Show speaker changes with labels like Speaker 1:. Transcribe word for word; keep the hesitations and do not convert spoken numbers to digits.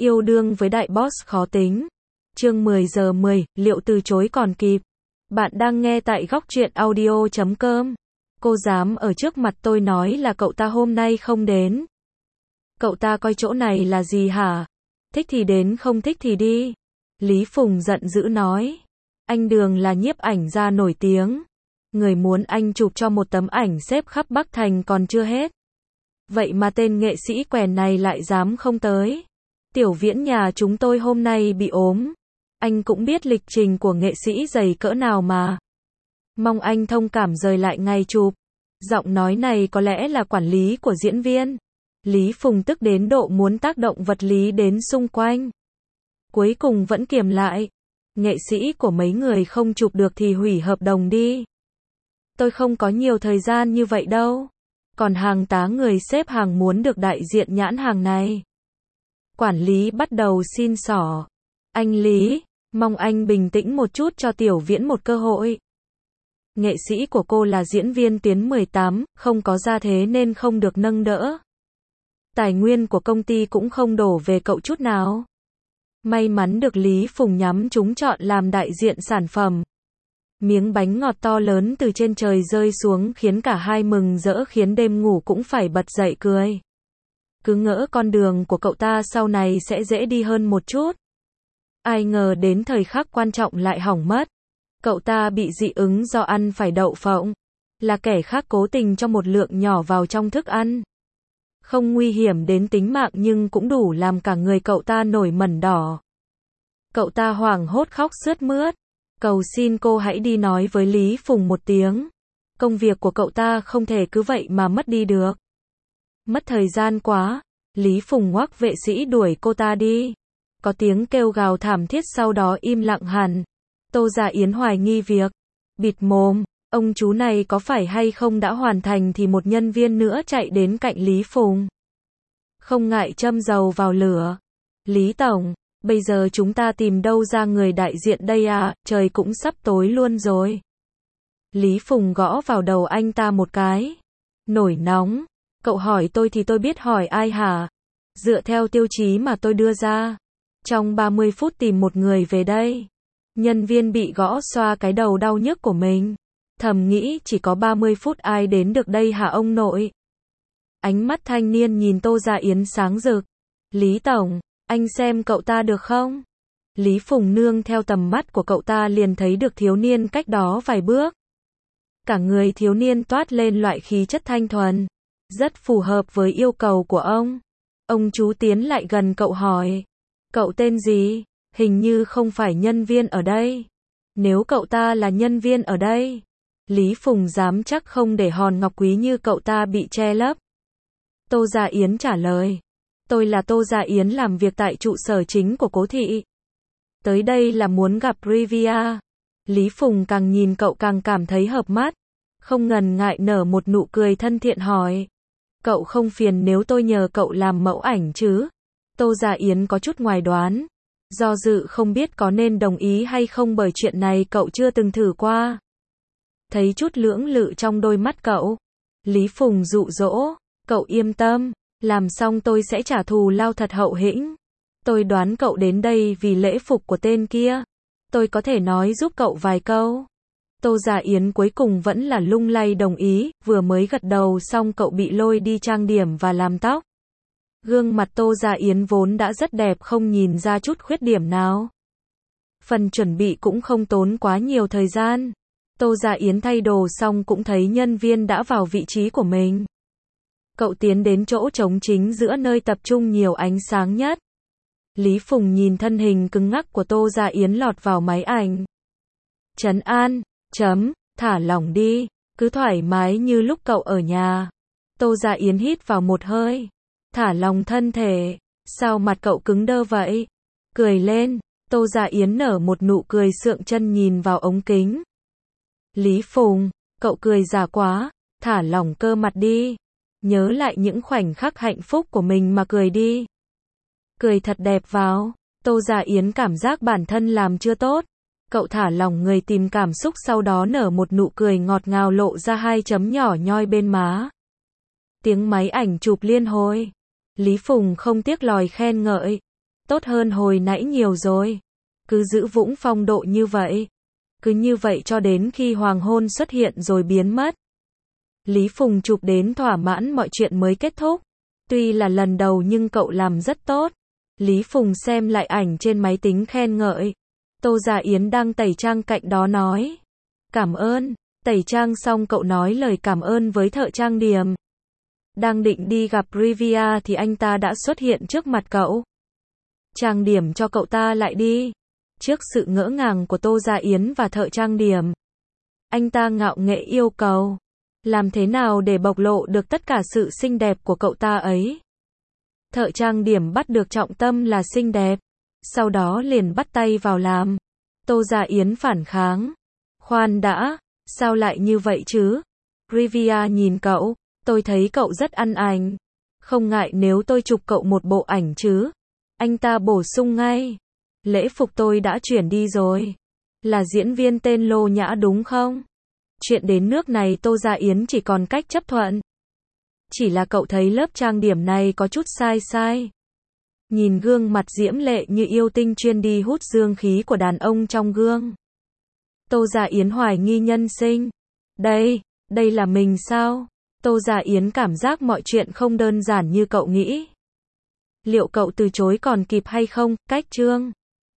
Speaker 1: Yêu đương với đại boss khó tính. Chương mười giờ mười, liệu từ chối còn kịp. Bạn đang nghe tại góc truyện audio chấm com. Cô dám ở trước mặt tôi nói là cậu ta hôm nay không đến. Cậu ta coi chỗ này là gì hả? Thích thì đến, không thích thì đi. Lý Phùng giận dữ nói. Anh Đường là nhiếp ảnh gia nổi tiếng. Người muốn anh chụp cho một tấm ảnh xếp khắp Bắc Thành còn chưa hết. Vậy mà tên nghệ sĩ quèn này lại dám không tới. Tiểu Viễn nhà chúng tôi hôm nay bị ốm. Anh cũng biết lịch trình của nghệ sĩ dày cỡ nào mà. Mong anh thông cảm rời lại ngày chụp. Giọng nói này có lẽ là quản lý của diễn viên. Lý Phùng tức đến độ muốn tác động vật lý đến xung quanh. Cuối cùng vẫn kiềm lại. Nghệ sĩ của mấy người không chụp được thì hủy hợp đồng đi. Tôi không có nhiều thời gian như vậy đâu. Còn hàng tá người xếp hàng muốn được đại diện nhãn hàng này. Quản lý bắt đầu xin xỏ. Anh Lý, mong anh bình tĩnh một chút cho Tiểu Viễn một cơ hội. Nghệ sĩ của cô là diễn viên tuyến mười tám, không có gia thế nên không được nâng đỡ. Tài nguyên của công ty cũng không đổ về cậu chút nào. May mắn được Lý Phùng nhắm trúng chọn làm đại diện sản phẩm. Miếng bánh ngọt to lớn từ trên trời rơi xuống khiến cả hai mừng rỡ, khiến đêm ngủ cũng phải bật dậy cười. Cứ ngỡ con đường của cậu ta sau này sẽ dễ đi hơn một chút. Ai ngờ đến thời khắc quan trọng lại hỏng mất. Cậu ta bị dị ứng do ăn phải đậu phộng. Là kẻ khác cố tình cho một lượng nhỏ vào trong thức ăn. Không nguy hiểm đến tính mạng nhưng cũng đủ làm cả người cậu ta nổi mẩn đỏ. Cậu ta hoảng hốt khóc sướt mướt. Cầu xin cô hãy đi nói với Lý Phùng một tiếng. Công việc của cậu ta không thể cứ vậy mà mất đi được. Mất thời gian quá. Lý Phùng ngoắc vệ sĩ đuổi cô ta đi. Có tiếng kêu gào thảm thiết sau đó im lặng hẳn. Tô Gia Yến hoài nghi việc. Bịt mồm, ông chú này có phải hay không đã hoàn thành thì một nhân viên nữa chạy đến cạnh Lý Phùng. Không ngại châm dầu vào lửa. Lý Tổng, bây giờ chúng ta tìm đâu ra người đại diện đây à, trời cũng sắp tối luôn rồi. Lý Phùng gõ vào đầu anh ta một cái. Nổi nóng, cậu hỏi tôi thì tôi biết hỏi ai hả? Dựa theo tiêu chí mà tôi đưa ra. Trong ba mươi phút tìm một người về đây. Nhân viên bị gõ xoa cái đầu đau nhức của mình. Thầm nghĩ chỉ có ba mươi phút ai đến được đây hả ông nội? Ánh mắt thanh niên nhìn Tô Gia Yến sáng rực. Lý Tổng, anh xem cậu ta được không? Lý Phùng nương theo tầm mắt của cậu ta liền thấy được thiếu niên cách đó vài bước. Cả người thiếu niên toát lên loại khí chất thanh thuần. Rất phù hợp với yêu cầu của ông. Ông chú tiến lại gần cậu hỏi. Cậu tên gì? Hình như không phải nhân viên ở đây. Nếu cậu ta là nhân viên ở đây, Lý Phùng dám chắc không để hòn ngọc quý như cậu ta bị che lấp. Tô Gia Yến trả lời. Tôi là Tô Gia Yến, làm việc tại trụ sở chính của Cố thị. Tới đây là muốn gặp Rivia. Lý Phùng càng nhìn cậu càng cảm thấy hợp mắt. Không ngần ngại nở một nụ cười thân thiện hỏi. Cậu không phiền nếu tôi nhờ cậu làm mẫu ảnh chứ? Tô Gia Yến có chút ngoài đoán. Do dự không biết có nên đồng ý hay không bởi chuyện này cậu chưa từng thử qua. Thấy chút lưỡng lự trong đôi mắt cậu. Lý Phùng dụ dỗ. Cậu yên tâm. Làm xong tôi sẽ trả thù lao thật hậu hĩnh. Tôi đoán cậu đến đây vì lễ phục của tên kia. Tôi có thể nói giúp cậu vài câu. Tô Gia Yến cuối cùng vẫn là lung lay đồng ý. Vừa mới gật đầu xong cậu bị lôi đi trang điểm và làm tóc. Gương mặt Tô Gia Yến vốn đã rất đẹp, không nhìn ra chút khuyết điểm nào. Phần chuẩn bị cũng không tốn quá nhiều thời gian. Tô Gia Yến thay đồ xong cũng thấy nhân viên đã vào vị trí của mình. Cậu tiến đến chỗ trống chính giữa nơi tập trung nhiều ánh sáng nhất. Lý Phùng nhìn thân hình cứng ngắc của Tô Gia Yến lọt vào máy ảnh. Trấn an, chấm, thả lỏng đi, cứ thoải mái như lúc cậu ở nhà. Tô Gia Yến hít vào một hơi. Thả lòng thân thể. Sao mặt cậu cứng đơ vậy? Cười lên. Tô Gia Yến nở một nụ cười sượng chân nhìn vào ống kính. Lý Phùng, cậu cười giả quá. Thả lỏng cơ mặt đi. Nhớ lại những khoảnh khắc hạnh phúc của mình mà cười đi. Cười thật đẹp vào. Tô Gia Yến cảm giác bản thân làm chưa tốt. Cậu thả lỏng người tìm cảm xúc, sau đó nở một nụ cười ngọt ngào lộ ra hai chấm nhỏ nhoi bên má. Tiếng máy ảnh chụp liên hồi. Lý Phùng không tiếc lời khen ngợi. Tốt hơn hồi nãy nhiều rồi. Cứ giữ vững phong độ như vậy. Cứ như vậy cho đến khi hoàng hôn xuất hiện rồi biến mất. Lý Phùng chụp đến thỏa mãn mọi chuyện mới kết thúc. Tuy là lần đầu nhưng cậu làm rất tốt. Lý Phùng xem lại ảnh trên máy tính khen ngợi. Tô Gia Yến đang tẩy trang cạnh đó nói. Cảm ơn. Tẩy trang xong cậu nói lời cảm ơn với thợ trang điểm. Đang định đi gặp Rivia thì anh ta đã xuất hiện trước mặt cậu. Trang điểm cho cậu ta lại đi. Trước sự ngỡ ngàng của Tô Gia Yến và thợ trang điểm, anh ta ngạo nghễ yêu cầu. Làm thế nào để bộc lộ được tất cả sự xinh đẹp của cậu ta ấy? Thợ trang điểm bắt được trọng tâm là xinh đẹp. Sau đó liền bắt tay vào làm. Tô Gia Yến phản kháng. Khoan đã, sao lại như vậy chứ? Rivia nhìn cậu, tôi thấy cậu rất ăn ảnh. Không ngại nếu tôi chụp cậu một bộ ảnh chứ? Anh ta bổ sung ngay. Lễ phục tôi đã chuyển đi rồi. Là diễn viên tên Lô Nhã đúng không? Chuyện đến nước này Tô Gia Yến chỉ còn cách chấp thuận. Chỉ là cậu thấy lớp trang điểm này có chút sai sai. Nhìn gương mặt diễm lệ như yêu tinh chuyên đi hút dương khí của đàn ông trong gương. Tô Gia Yến hoài nghi nhân sinh. Đây, đây là mình sao? Tô Gia Yến cảm giác mọi chuyện không đơn giản như cậu nghĩ. Liệu cậu từ chối còn kịp hay không? Cách chương